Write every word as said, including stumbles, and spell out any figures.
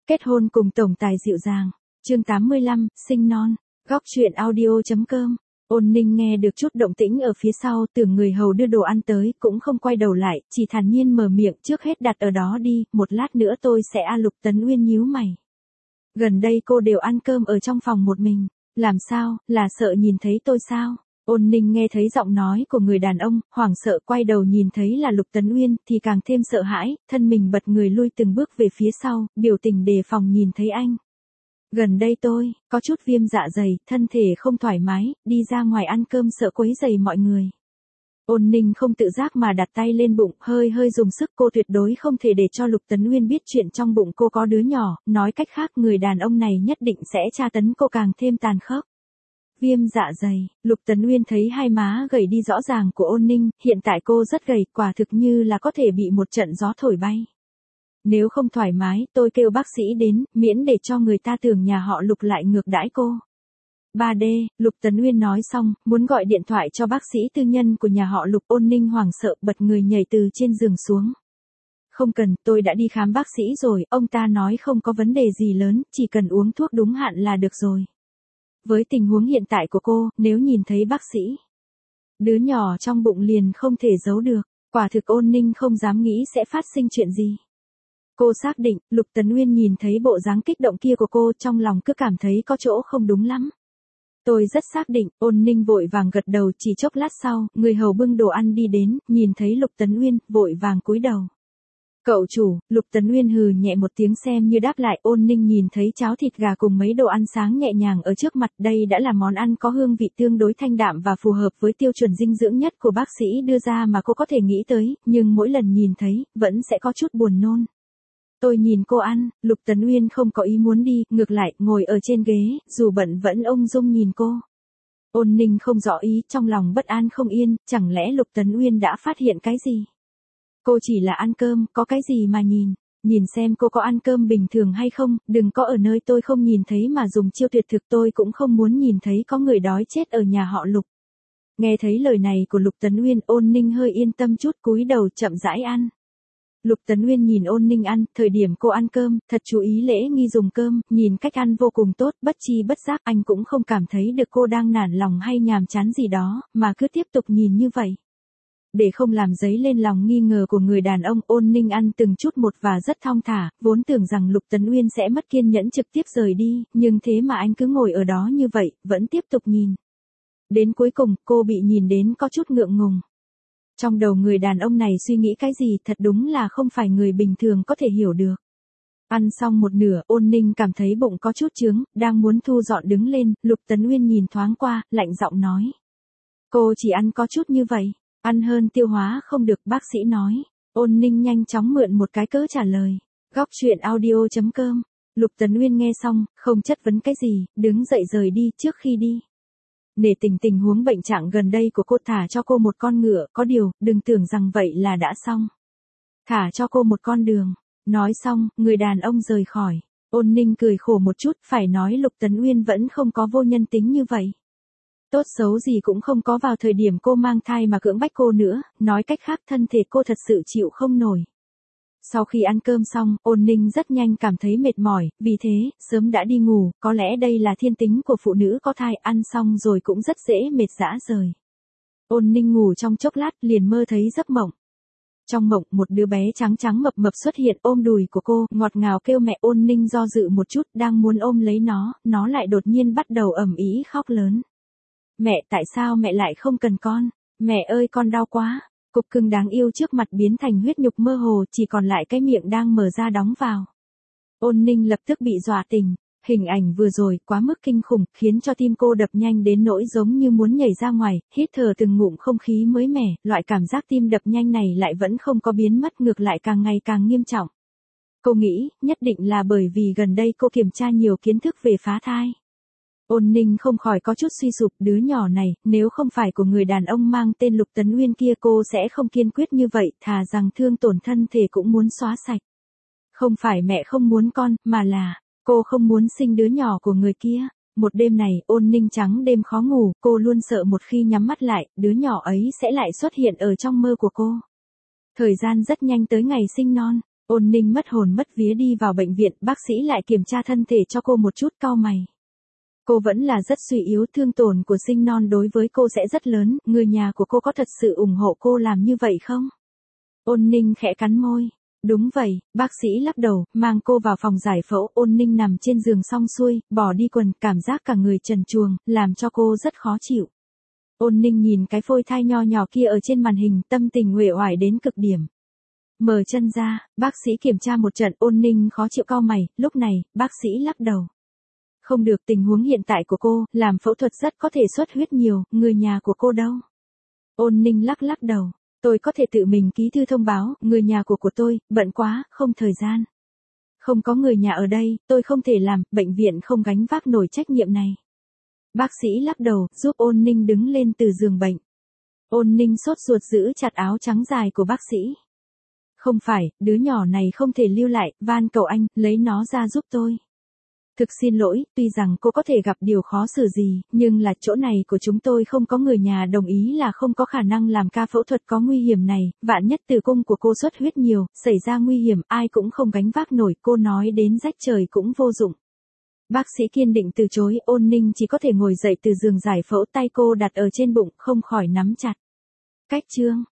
Kết hôn cùng tổng tài dịu dàng. Chương tám mươi lăm, sinh non. Góc truyện audio.com. Ôn Ninh nghe được chút động tĩnh ở phía sau, tưởng người hầu đưa đồ ăn tới, cũng không quay đầu lại, chỉ thản nhiên mở miệng, trước hết đặt ở đó đi, một lát nữa tôi sẽ a Lục Tấn Uyên nhíu mày. Gần đây cô đều ăn cơm ở trong phòng một mình, làm sao, là sợ nhìn thấy tôi sao? Ôn Ninh nghe thấy giọng nói của người đàn ông, hoảng sợ quay đầu nhìn thấy là Lục Tấn Uyên, thì càng thêm sợ hãi, thân mình bật người lui từng bước về phía sau, biểu tình đề phòng nhìn thấy anh. Gần đây tôi, có chút viêm dạ dày, thân thể không thoải mái, đi ra ngoài ăn cơm sợ quấy rầy mọi người. Ôn Ninh không tự giác mà đặt tay lên bụng, hơi hơi dùng sức, cô tuyệt đối không thể để cho Lục Tấn Uyên biết chuyện trong bụng cô có đứa nhỏ, nói cách khác người đàn ông này nhất định sẽ tra tấn cô càng thêm tàn khốc. Viêm dạ dày, Lục Tấn Uyên thấy hai má gầy đi rõ ràng của Ôn Ninh, hiện tại cô rất gầy, quả thực như là có thể bị một trận gió thổi bay. Nếu không thoải mái, tôi kêu bác sĩ đến, miễn để cho người ta tưởng nhà họ Lục lại ngược đãi cô. ba D, Lục Tấn Uyên nói xong, muốn gọi điện thoại cho bác sĩ tư nhân của nhà họ Lục. Ôn Ninh hoảng sợ bật người nhảy từ trên giường xuống. Không cần, tôi đã đi khám bác sĩ rồi, ông ta nói không có vấn đề gì lớn, chỉ cần uống thuốc đúng hạn là được rồi. Với tình huống hiện tại của cô, nếu nhìn thấy bác sĩ, đứa nhỏ trong bụng liền không thể giấu được, quả thực Ôn Ninh không dám nghĩ sẽ phát sinh chuyện gì. Cô xác định, Lục Tấn Uyên nhìn thấy bộ dáng kích động kia của cô, trong lòng cứ cảm thấy có chỗ không đúng lắm. Tôi rất xác định. Ôn Ninh vội vàng gật đầu, chỉ chốc lát sau, người hầu bưng đồ ăn đi đến, nhìn thấy Lục Tấn Uyên, vội vàng cúi đầu. Cậu chủ. Lục Tấn Uyên hừ nhẹ một tiếng xem như đáp lại. Ôn Ninh nhìn thấy cháo thịt gà cùng mấy đồ ăn sáng nhẹ nhàng ở trước mặt, đây đã là món ăn có hương vị tương đối thanh đạm và phù hợp với tiêu chuẩn dinh dưỡng nhất của bác sĩ đưa ra mà cô có thể nghĩ tới, nhưng mỗi lần nhìn thấy, vẫn sẽ có chút buồn nôn. Tôi nhìn cô ăn, Lục Tấn Uyên không có ý muốn đi, ngược lại, ngồi ở trên ghế, dù bận vẫn ung dung nhìn cô. Ôn Ninh không rõ ý, trong lòng bất an không yên, chẳng lẽ Lục Tấn Uyên đã phát hiện cái gì? Cô chỉ là ăn cơm, có cái gì mà nhìn, nhìn xem cô có ăn cơm bình thường hay không, đừng có ở nơi tôi không nhìn thấy mà dùng chiêu tuyệt thực, tôi cũng không muốn nhìn thấy có người đói chết ở nhà họ Lục. Nghe thấy lời này của Lục Tấn Uyên, Ôn Ninh hơi yên tâm chút, cúi đầu chậm rãi ăn. Lục Tấn Uyên nhìn Ôn Ninh ăn, thời điểm cô ăn cơm, thật chú ý lễ nghi dùng cơm, nhìn cách ăn vô cùng tốt, bất chi bất giác anh cũng không cảm thấy được cô đang nản lòng hay nhàm chán gì đó, mà cứ tiếp tục nhìn như vậy. Để không làm dấy lên lòng nghi ngờ của người đàn ông, Ôn Ninh ăn từng chút một và rất thong thả, vốn tưởng rằng Lục Tấn Uyên sẽ mất kiên nhẫn trực tiếp rời đi, nhưng thế mà anh cứ ngồi ở đó như vậy, vẫn tiếp tục nhìn. Đến cuối cùng, cô bị nhìn đến có chút ngượng ngùng. Trong đầu người đàn ông này suy nghĩ cái gì thật đúng là không phải người bình thường có thể hiểu được. Ăn xong một nửa, Ôn Ninh cảm thấy bụng có chút chướng, đang muốn thu dọn đứng lên, Lục Tấn Uyên nhìn thoáng qua, lạnh giọng nói. Cô chỉ ăn có chút như vậy, ăn hơn tiêu hóa không được, bác sĩ nói. Ôn Ninh nhanh chóng mượn một cái cớ trả lời. Góc truyện audio.com. Lục Tấn Uyên nghe xong, không chất vấn cái gì, đứng dậy rời đi. Trước khi đi, nể tình tình huống bệnh trạng gần đây của cô, thả cho cô một con ngựa, có điều, đừng tưởng rằng vậy là đã xong. Thả cho cô một con đường. Nói xong, người đàn ông rời khỏi. Ôn Ninh cười khổ một chút, phải nói Lục Tấn Uyên vẫn không có vô nhân tính như vậy. Tốt xấu gì cũng không có vào thời điểm cô mang thai mà cưỡng bách cô nữa, nói cách khác thân thể cô thật sự chịu không nổi. Sau khi ăn cơm xong, Ôn Ninh rất nhanh cảm thấy mệt mỏi, vì thế, sớm đã đi ngủ, có lẽ đây là thiên tính của phụ nữ có thai, ăn xong rồi cũng rất dễ mệt rã rời. Ôn Ninh ngủ trong chốc lát, liền mơ thấy giấc mộng. Trong mộng, một đứa bé trắng trắng mập mập xuất hiện ôm đùi của cô, ngọt ngào kêu mẹ. Ôn Ninh do dự một chút, đang muốn ôm lấy nó, nó lại đột nhiên bắt đầu ầm ĩ khóc lớn. Mẹ, tại sao mẹ lại không cần con? Mẹ ơi, con đau quá. Cục cưng đáng yêu trước mặt biến thành huyết nhục mơ hồ, chỉ còn lại cái miệng đang mở ra đóng vào. Ôn Ninh lập tức bị dọa tỉnh. Hình ảnh vừa rồi quá mức kinh khủng, khiến cho tim cô đập nhanh đến nỗi giống như muốn nhảy ra ngoài, hít thở từng ngụm không khí mới mẻ, loại cảm giác tim đập nhanh này lại vẫn không có biến mất, ngược lại càng ngày càng nghiêm trọng. Cô nghĩ, nhất định là bởi vì gần đây cô kiểm tra nhiều kiến thức về phá thai. Ôn Ninh không khỏi có chút suy sụp, đứa nhỏ này, nếu không phải của người đàn ông mang tên Lục Tấn Uyên kia, cô sẽ không kiên quyết như vậy, thà rằng thương tổn thân thể cũng muốn xóa sạch. Không phải mẹ không muốn con, mà là, cô không muốn sinh đứa nhỏ của người kia. Một đêm này, Ôn Ninh trắng đêm khó ngủ, cô luôn sợ một khi nhắm mắt lại, đứa nhỏ ấy sẽ lại xuất hiện ở trong mơ của cô. Thời gian rất nhanh tới ngày sinh non. Ôn Ninh mất hồn mất vía đi vào bệnh viện, bác sĩ lại kiểm tra thân thể cho cô một chút, cau mày. Cô vẫn là rất suy yếu, thương tổn của sinh non đối với cô sẽ rất lớn, người nhà của cô có thật sự ủng hộ cô làm như vậy không? Ôn Ninh khẽ cắn môi. Đúng vậy, bác sĩ lắc đầu, mang cô vào phòng giải phẫu. Ôn Ninh nằm trên giường xong xuôi, bỏ đi quần, cảm giác cả người trần truồng, làm cho cô rất khó chịu. Ôn Ninh nhìn cái phôi thai nho nhỏ kia ở trên màn hình, tâm tình uể oải đến cực điểm. Mở chân ra, bác sĩ kiểm tra một trận. Ôn Ninh khó chịu cau mày, lúc này, bác sĩ lắc đầu. Không được, tình huống hiện tại của cô, làm phẫu thuật rất có thể xuất huyết nhiều, người nhà của cô đâu? Ôn Ninh lắc lắc đầu. Tôi có thể tự mình ký thư thông báo, người nhà của của tôi, bận quá, không thời gian. Không có người nhà ở đây, tôi không thể làm, bệnh viện không gánh vác nổi trách nhiệm này. Bác sĩ lắc đầu, giúp Ôn Ninh đứng lên từ giường bệnh. Ôn Ninh sốt ruột giữ chặt áo trắng dài của bác sĩ. Không phải, đứa nhỏ này không thể lưu lại, van cầu anh, lấy nó ra giúp tôi. Thực xin lỗi, tuy rằng cô có thể gặp điều khó xử gì, nhưng là chỗ này của chúng tôi không có người nhà đồng ý là không có khả năng làm ca phẫu thuật có nguy hiểm này, vạn nhất tử cung của cô xuất huyết nhiều, xảy ra nguy hiểm, ai cũng không gánh vác nổi, cô nói đến rách trời cũng vô dụng. Bác sĩ kiên định từ chối. Ôn Ninh chỉ có thể ngồi dậy từ giường giải phẫu, tay cô đặt ở trên bụng, không khỏi nắm chặt. Cách chương